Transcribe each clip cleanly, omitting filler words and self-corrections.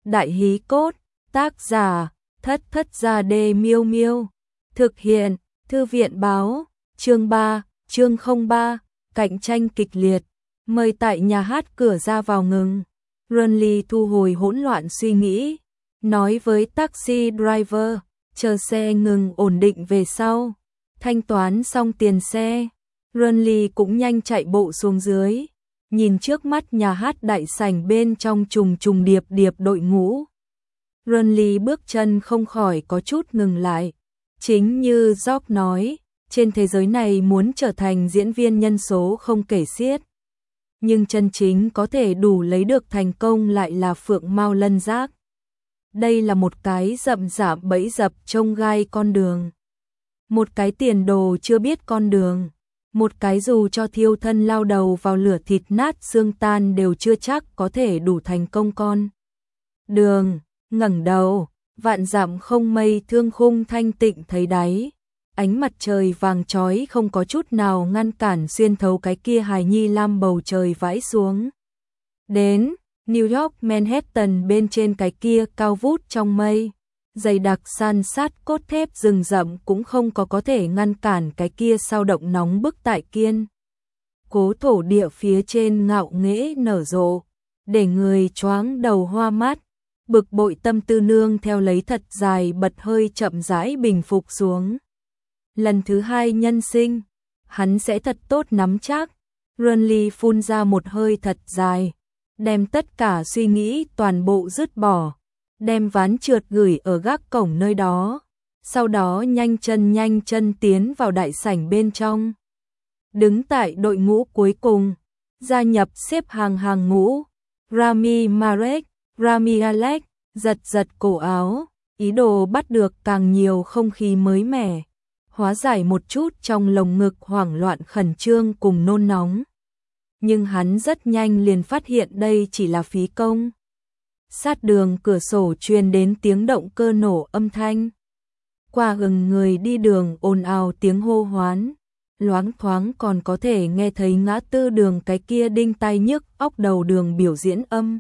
Đại hí cốt, tác giả, Thất Thất Gia Đê Miêu Miêu. Thực hiện, Thư viện báo, chương 3, chương 03, cạnh tranh kịch liệt. Mời tại nhà hát cửa ra vào ngừng. Runly thu hồi hỗn loạn suy nghĩ, nói với taxi driver, chờ xe ngừng ổn định về sau. Thanh toán xong tiền xe, Runly cũng nhanh chạy bộ xuống dưới, nhìn trước mắt nhà hát đại sảnh bên trong trùng trùng điệp điệp đội ngũ. Runly bước chân không khỏi có chút ngừng lại. Chính như George nói, trên thế giới này muốn trở thành diễn viên nhân số không kể xiết. Nhưng chân chính có thể đủ lấy được thành công lại là phượng mao lân giác. Đây là một cái rậm rạp bẫy dập trông gai con đường. Một cái tiền đồ chưa biết con đường. Một cái dù cho thiêu thân lao đầu vào lửa thịt nát xương tan đều chưa chắc có thể đủ thành công con đường. Ngẩng đầu, vạn dặm không mây thương khung thanh tịnh thấy đáy. Ánh mặt trời vàng chói không có chút nào ngăn cản xuyên thấu cái kia hài nhi lam bầu trời vãi xuống. Đến New York Manhattan bên trên cái kia cao vút trong mây, dày đặc san sát cốt thép rừng rậm cũng không có thể ngăn cản cái kia sao động nóng bức tại kiên. Cố thổ địa phía trên ngạo nghễ nở rộ, để người choáng đầu hoa mắt. Bực bội tâm tư nương theo lấy thật dài bật hơi chậm rãi bình phục xuống. Lần thứ hai nhân sinh, hắn sẽ thật tốt nắm chắc. Runly phun ra một hơi thật dài, đem tất cả suy nghĩ toàn bộ dứt bỏ, đem ván trượt gửi ở gác cổng nơi đó, sau đó nhanh chân tiến vào đại sảnh bên trong. Đứng tại đội ngũ cuối cùng, gia nhập xếp hàng ngũ, Rami Malek, Rami Malek giật cổ áo, ý đồ bắt được càng nhiều không khí mới mẻ, hóa giải một chút trong lồng ngực hoảng loạn khẩn trương cùng nôn nóng. Nhưng hắn rất nhanh liền phát hiện đây chỉ là phí công. Sát đường cửa sổ truyền đến tiếng động cơ nổ âm thanh. Qua gừng người đi đường ồn ào tiếng hô hoán, loáng thoáng còn có thể nghe thấy ngã tư đường cái kia đinh tai nhức óc đầu đường biểu diễn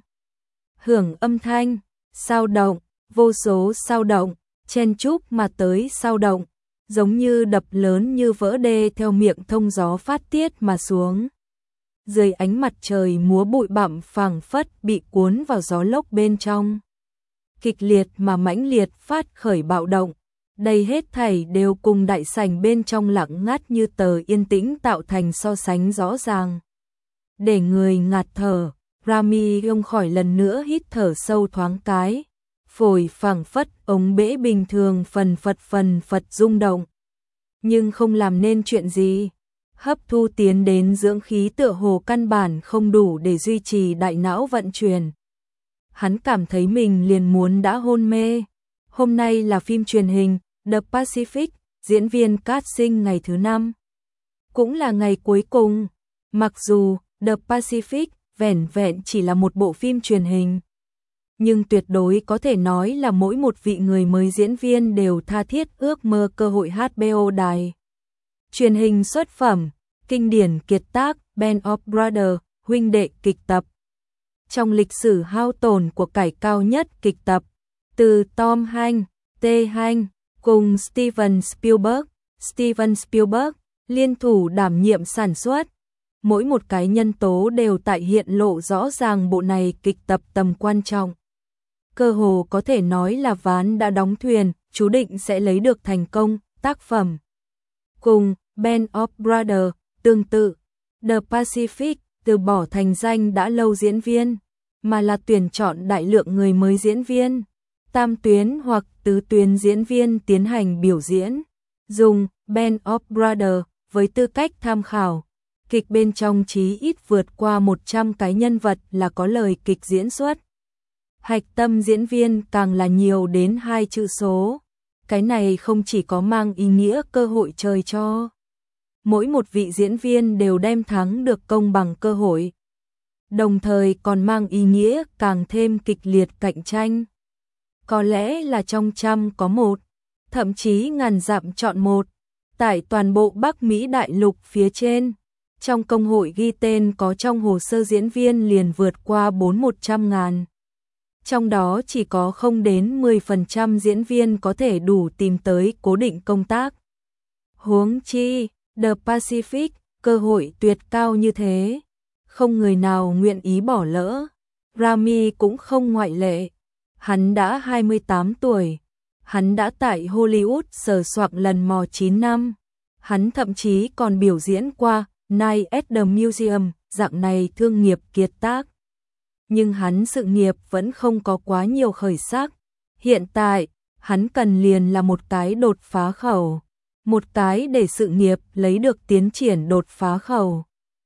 hưởng âm thanh, sao động, vô số sao động, chen chúc mà tới sao động, giống như đập lớn như vỡ đê theo miệng thông gió phát tiết mà xuống. Dưới ánh mặt trời múa bụi bặm phảng phất bị cuốn vào gió lốc bên trong. Kịch liệt mà mãnh liệt phát khởi bạo động, đây hết thảy đều cùng đại sảnh bên trong lặng ngắt như tờ yên tĩnh tạo thành so sánh rõ ràng. Để người ngạt thở, Rami không khỏi lần nữa hít thở sâu thoáng cái, phổi phảng phất ống bể bình thường phần phật rung động. Nhưng không làm nên chuyện gì. Hấp thu tiến đến dưỡng khí tựa hồ căn bản không đủ để duy trì đại não vận chuyển. Hắn cảm thấy mình liền muốn đã hôn mê. Hôm nay là phim truyền hình The Pacific, diễn viên casting ngày thứ 5. Cũng là ngày cuối cùng. Mặc dù The Pacific vẻn vẹn chỉ là một bộ phim truyền hình, nhưng tuyệt đối có thể nói là mỗi một vị người mới diễn viên đều tha thiết ước mơ cơ hội HBO đài truyền hình xuất phẩm, kinh điển kiệt tác Band of Brothers, huynh đệ kịch tập. Trong lịch sử hao tổn của cải cao nhất kịch tập, từ Tom Hanks, T. Hanks cùng Steven Spielberg liên thủ đảm nhiệm sản xuất. Mỗi một cái nhân tố đều tại hiện lộ rõ ràng bộ này kịch tập tầm quan trọng. Cơ hồ có thể nói là ván đã đóng thuyền, chú định sẽ lấy được thành công. Tác phẩm cùng Band of Brothers tương tự, The Pacific từ bỏ thành danh đã lâu diễn viên, mà là tuyển chọn đại lượng người mới diễn viên, tam tuyến hoặc tứ tuyến diễn viên tiến hành biểu diễn, dùng Band of Brothers với tư cách tham khảo. Kịch bên trong chí ít vượt qua 100 cái nhân vật là có lời kịch diễn xuất. Hạch tâm diễn viên càng là nhiều đến 2 chữ số. Cái này không chỉ có mang ý nghĩa cơ hội trời cho. Mỗi một vị diễn viên đều đem thắng được công bằng cơ hội. Đồng thời còn mang ý nghĩa càng thêm kịch liệt cạnh tranh. Có lẽ là trong trăm có một, thậm chí ngàn dặm chọn một. Tại toàn bộ Bắc Mỹ đại lục phía trên, trong công hội ghi tên có trong hồ sơ diễn viên liền vượt qua 400-100 ngàn. Trong đó chỉ có không đến 10% diễn viên có thể đủ tìm tới cố định công tác. Huống chi, The Pacific, cơ hội tuyệt cao như thế, không người nào nguyện ý bỏ lỡ. Rami cũng không ngoại lệ. Hắn đã 28 tuổi, hắn đã tại Hollywood sờ soạng lần mò 9 năm. Hắn thậm chí còn biểu diễn qua Night at the Museum, dạng này thương nghiệp kiệt tác. Nhưng hắn sự nghiệp vẫn không có quá nhiều khởi sắc. Hiện tại, hắn cần liền là một cái đột phá khẩu. Một cái để sự nghiệp lấy được tiến triển đột phá khẩu.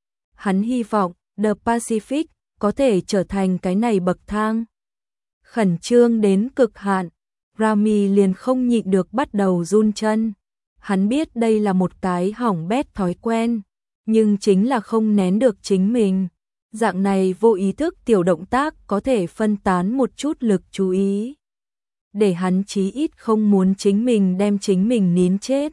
Hắn hy vọng The Pacific có thể trở thành cái này bậc thang. Khẩn trương đến cực hạn, Rami liền không nhịn được bắt đầu run chân. Hắn biết đây là một cái hỏng bét thói quen, nhưng chính là không nén được chính mình. Dạng này vô ý thức tiểu động tác có thể phân tán một chút lực chú ý, để hắn chí ít không muốn chính mình đem chính mình nín chết.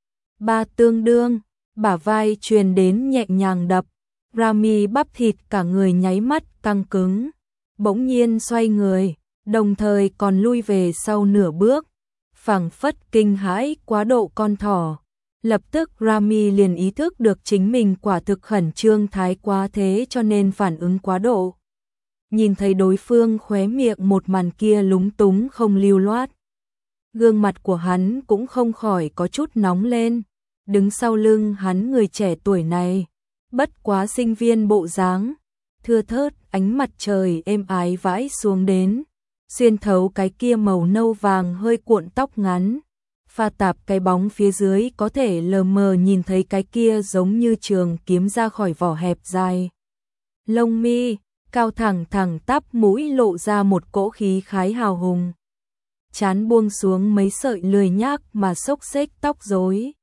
Ba tương đương, bả vai truyền đến nhẹ nhàng đập, Rami bắp thịt cả người nháy mắt căng cứng, bỗng nhiên xoay người, đồng thời còn lui về sau nửa bước, phảng phất kinh hãi quá độ con thỏ. Lập tức Rami liền ý thức được chính mình quả thực khẩn trương thái quá thế cho nên phản ứng quá độ. Nhìn thấy đối phương khóe miệng một màn kia lúng túng không lưu loát. Gương mặt của hắn cũng không khỏi có chút nóng lên. Đứng sau lưng hắn người trẻ tuổi này, bất quá sinh viên bộ dáng, thưa thớt ánh mặt trời êm ái vãi xuống đến, xuyên thấu cái kia màu nâu vàng hơi cuộn tóc ngắn. Pha tạp cái bóng phía dưới có thể lờ mờ nhìn thấy cái kia giống như trường kiếm ra khỏi vỏ hẹp dài. Lông mi, cao thẳng thẳng tắp mũi lộ ra một cỗ khí khái hào hùng. Trán buông xuống mấy sợi lười nhác mà xốc xếch tóc rối.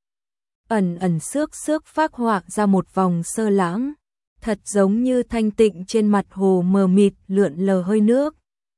Ẩn ẩn xước xước phác họa ra một vòng sơ lãng. Thật giống như thanh tịnh trên mặt hồ mờ mịt lượn lờ hơi nước.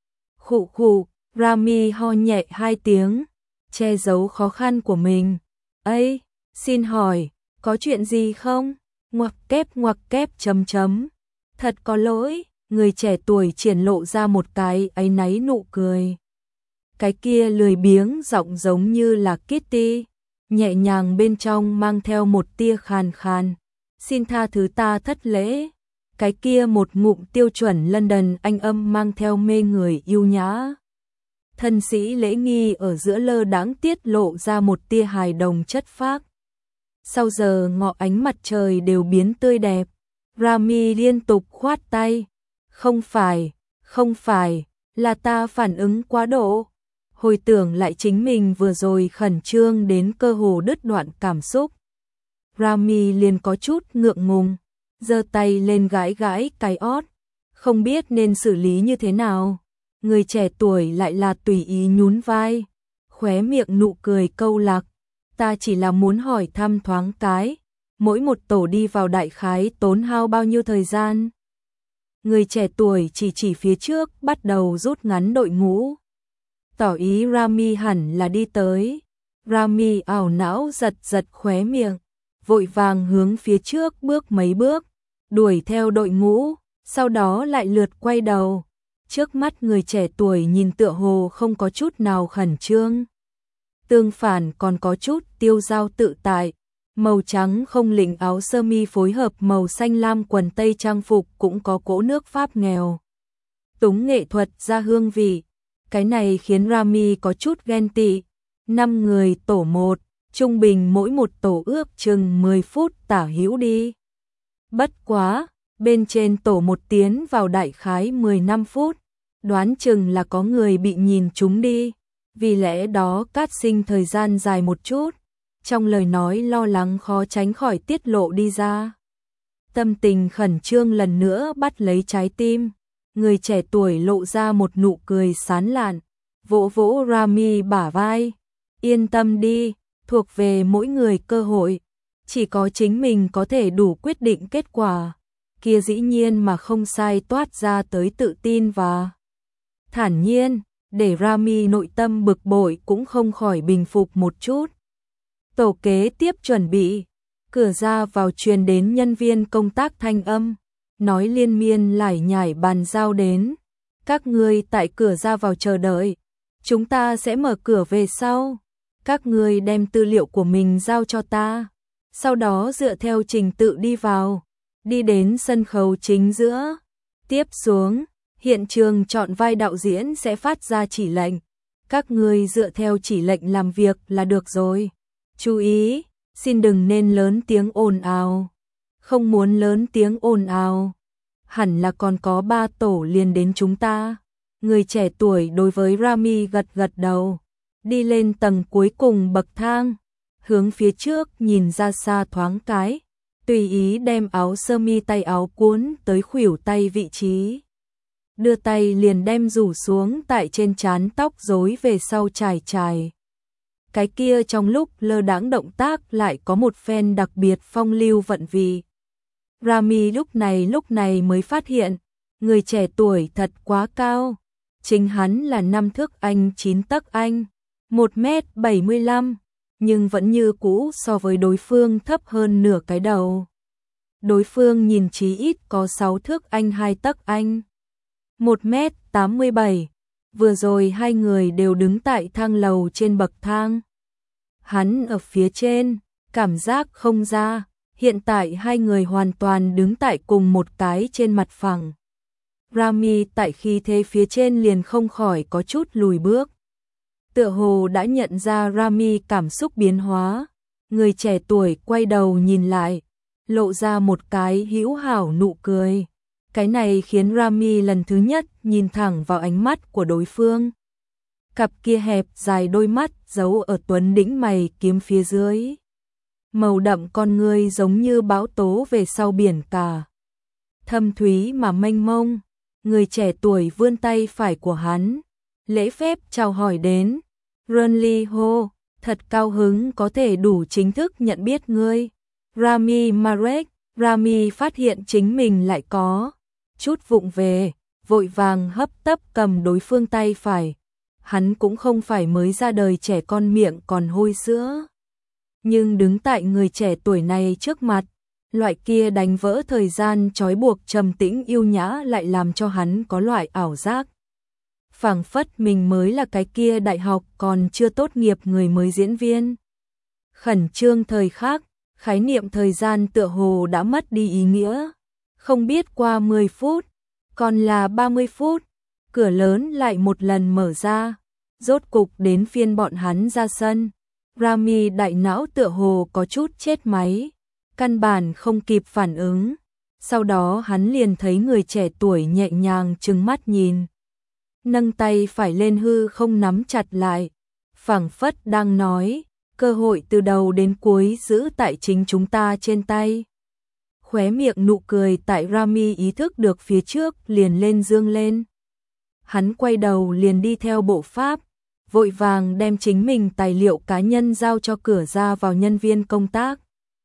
Khụ khụ, Rami ho nhẹ 2 tiếng. Che giấu khó khăn của mình. Ây, xin hỏi, có chuyện gì không? Ngoặc kép chấm chấm. Thật có lỗi, người trẻ tuổi triển lộ ra một cái áy náy nụ cười. Cái kia lười biếng giọng giống như là Kitty, nhẹ nhàng bên trong mang theo một tia khàn khàn. Xin tha thứ ta thất lễ. Cái kia một ngụm tiêu chuẩn London Anh âm mang theo mê người yêu nhã. Thân sĩ lễ nghi ở giữa lơ đãng tiết lộ ra một tia hài đồng chất phác. Sau giờ ngọ ánh mặt trời đều biến tươi đẹp. Rami liên tục khoát tay. Không phải, là ta phản ứng quá độ. Hồi tưởng lại chính mình vừa rồi khẩn trương đến cơ hồ đứt đoạn cảm xúc. Rami liền có chút ngượng ngùng, giơ tay lên gãi gãi cái ót. Không biết nên xử lý như thế nào. Người trẻ tuổi lại là tùy ý nhún vai, khóe miệng nụ cười câu lạc. Ta chỉ là muốn hỏi thăm thoáng cái, mỗi một tổ đi vào đại khái tốn hao bao nhiêu thời gian. Người trẻ tuổi chỉ phía trước bắt đầu rút ngắn đội ngũ. Tỏ ý Rami hẳn là đi tới. Rami ảo não giật khóe miệng, vội vàng hướng phía trước bước mấy bước, đuổi theo đội ngũ, sau đó lại lượt quay đầu. Trước mắt người trẻ tuổi nhìn tựa hồ không có chút nào khẩn trương. Tương phản còn có chút tiêu dao tự tại. Màu trắng không lĩnh áo sơ mi phối hợp màu xanh lam quần tây trang phục cũng có cỗ nước Pháp nghèo túng nghệ thuật ra hương vị. Cái này khiến Rami có chút ghen tị. 5 người tổ 1, trung bình mỗi một tổ ước chừng 10 phút tả hữu đi. Bất quá, bên trên tổ 1 tiến vào đại khái 15 phút. Đoán chừng là có người bị nhìn trúng đi, vì lẽ đó cát sinh thời gian dài một chút, trong lời nói lo lắng khó tránh khỏi tiết lộ đi ra. Tâm tình khẩn trương lần nữa bắt lấy trái tim, người trẻ tuổi lộ ra một nụ cười sán lạn, vỗ vỗ Rami bả vai, yên tâm đi, thuộc về mỗi người cơ hội, chỉ có chính mình có thể đủ quyết định kết quả, kia dĩ nhiên mà không sai toát ra tới tự tin và thản nhiên, để Rami nội tâm bực bội cũng không khỏi bình phục một chút. Tổ kế tiếp chuẩn bị, cửa ra vào truyền đến nhân viên công tác thanh âm, nói liên miên lải nhải bàn giao đến. Các ngươi tại cửa ra vào chờ đợi, chúng ta sẽ mở cửa về sau. Các ngươi đem tư liệu của mình giao cho ta, sau đó dựa theo trình tự đi vào, đi đến sân khấu chính giữa. Tiếp xuống, hiện trường chọn vai đạo diễn sẽ phát ra chỉ lệnh. Các ngươi dựa theo chỉ lệnh làm việc là được rồi. Chú ý, xin đừng nên lớn tiếng ồn ào. Không muốn lớn tiếng ồn ào. Hẳn là còn có 3 tổ liền đến chúng ta. Người trẻ tuổi đối với Rami gật gật đầu. Đi lên tầng cuối cùng bậc thang. Hướng phía trước nhìn ra xa thoáng cái. Tùy ý đem áo sơ mi tay áo cuốn tới khuỷu tay vị trí. Đưa tay liền đem rủ xuống tại trên trán tóc rối về sau chải chải. Cái kia trong lúc lơ đãng động tác lại có một phen đặc biệt phong lưu vận vị. Rami lúc này mới phát hiện, người trẻ tuổi thật quá cao. Chính hắn là 5 thước anh 9 tấc anh, 1m75, nhưng vẫn như cũ so với đối phương thấp hơn nửa cái đầu. Đối phương nhìn chí ít có 6 thước anh 2 tấc anh, 1m87. Vừa rồi hai người đều đứng tại thang lầu trên bậc thang. Hắn ở phía trên, cảm giác không ra. Hiện tại hai người hoàn toàn đứng tại cùng một cái trên mặt phẳng. Rami tại khi thế phía trên liền không khỏi có chút lùi bước. Tựa hồ đã nhận ra Rami cảm xúc biến hóa. Người trẻ tuổi quay đầu nhìn lại, lộ ra một cái hữu hảo nụ cười. Cái này khiến Rami lần thứ nhất nhìn thẳng vào ánh mắt của đối phương. Cặp kia hẹp dài đôi mắt giấu ở tuấn đĩnh mày kiếm phía dưới. Màu đậm con ngươi giống như bão tố về sau biển cả. Thâm thúy mà mênh mông, người trẻ tuổi vươn tay phải của hắn, lễ phép chào hỏi đến. Runli hô, thật cao hứng có thể đủ chính thức nhận biết ngươi. Rami Marek. Rami phát hiện chính mình lại có chút vụng về, vội vàng hấp tấp cầm đối phương tay phải. Hắn cũng không phải mới ra đời trẻ con miệng còn hôi sữa. Nhưng đứng tại người trẻ tuổi này trước mặt, loại kia đánh vỡ thời gian trói buộc trầm tĩnh yêu nhã lại làm cho hắn có loại ảo giác. Phảng phất mình mới là cái kia đại học còn chưa tốt nghiệp người mới diễn viên. Khẩn trương thời khắc, khái niệm thời gian tựa hồ đã mất đi ý nghĩa. Không biết qua 10 phút, còn là 30 phút, cửa lớn lại một lần mở ra, rốt cục đến phiên bọn hắn ra sân. Rami đại não tựa hồ có chút chết máy, căn bản không kịp phản ứng. Sau đó hắn liền thấy người trẻ tuổi nhẹ nhàng trừng mắt nhìn, nâng tay phải lên hư không nắm chặt lại, phảng phất đang nói, cơ hội từ đầu đến cuối giữ tại chính chúng ta trên tay. Khóe miệng nụ cười tại Rami ý thức được phía trước liền lên dương lên. Hắn quay đầu liền đi theo bộ pháp, vội vàng đem chính mình tài liệu cá nhân giao cho cửa ra vào nhân viên công tác.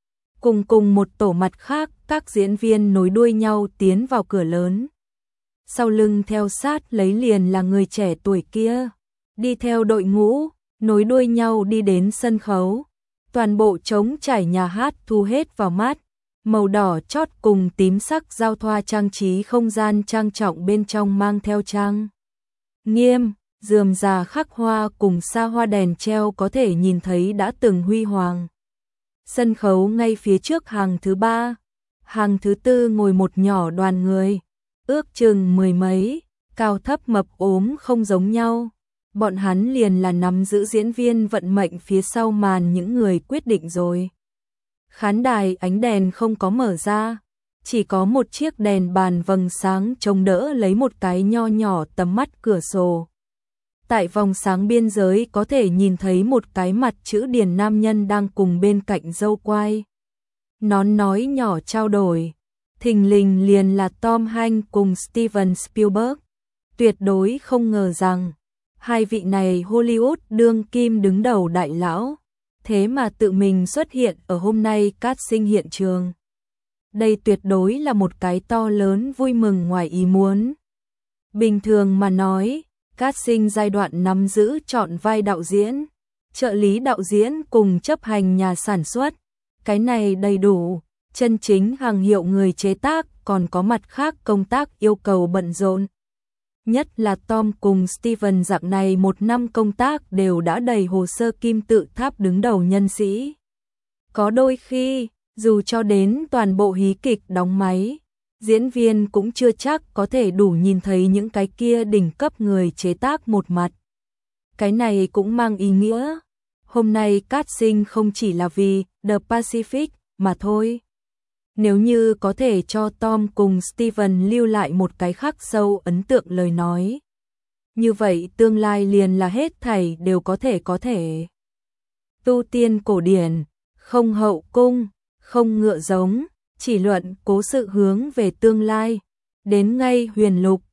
Cùng một tổ mặt khác, các diễn viên nối đuôi nhau tiến vào cửa lớn. Sau lưng theo sát lấy liền là người trẻ tuổi kia, đi theo đội ngũ, nối đuôi nhau đi đến sân khấu. Toàn bộ trống trải nhà hát thu hết vào mắt, màu đỏ chót cùng tím sắc giao thoa trang trí không gian trang trọng bên trong mang theo trang nghiêm. Rườm rà khắc hoa cùng xa hoa đèn treo có thể nhìn thấy đã từng huy hoàng. Sân khấu ngay phía trước hàng thứ 3, hàng thứ 4 ngồi một nhỏ đoàn người, ước chừng 10 mấy, cao thấp mập ốm không giống nhau. Bọn hắn liền là nắm giữ diễn viên vận mệnh phía sau màn những người quyết định rồi. Khán đài ánh đèn không có mở ra, chỉ có một chiếc đèn bàn vầng sáng chống đỡ lấy một cái nho nhỏ tầm mắt cửa sổ. Tại vòng sáng biên giới có thể nhìn thấy một cái mặt chữ điển nam nhân đang cùng bên cạnh dâu quai nón nói nhỏ trao đổi. Thình lình liền là Tom Hanks cùng Steven Spielberg. Tuyệt đối không ngờ rằng hai vị này Hollywood đương kim đứng đầu đại lão, thế mà tự mình xuất hiện ở hôm nay casting hiện trường. Đây tuyệt đối là một cái to lớn vui mừng ngoài ý muốn. Bình thường mà nói, casting giai đoạn nắm giữ chọn vai đạo diễn, trợ lý đạo diễn cùng chấp hành nhà sản xuất. Cái này đầy đủ, chân chính hàng hiệu người chế tác còn có mặt khác công tác yêu cầu bận rộn. Nhất là Tom cùng Steven dạng này một năm công tác đều đã đầy hồ sơ kim tự tháp đứng đầu nhân sĩ. Có đôi khi, dù cho đến toàn bộ hí kịch đóng máy, diễn viên cũng chưa chắc có thể đủ nhìn thấy những cái kia đỉnh cấp người chế tác một mặt. Cái này cũng mang ý nghĩa, hôm nay casting không chỉ là vì The Pacific mà thôi. Nếu như có thể cho Tom cùng Steven lưu lại một cái khắc sâu ấn tượng lời nói, như vậy tương lai liền là hết thảy đều có thể. Tu tiên cổ điển, không hậu cung, không ngựa giống, chỉ luận cố sự hướng về tương lai, đến ngay huyền lục,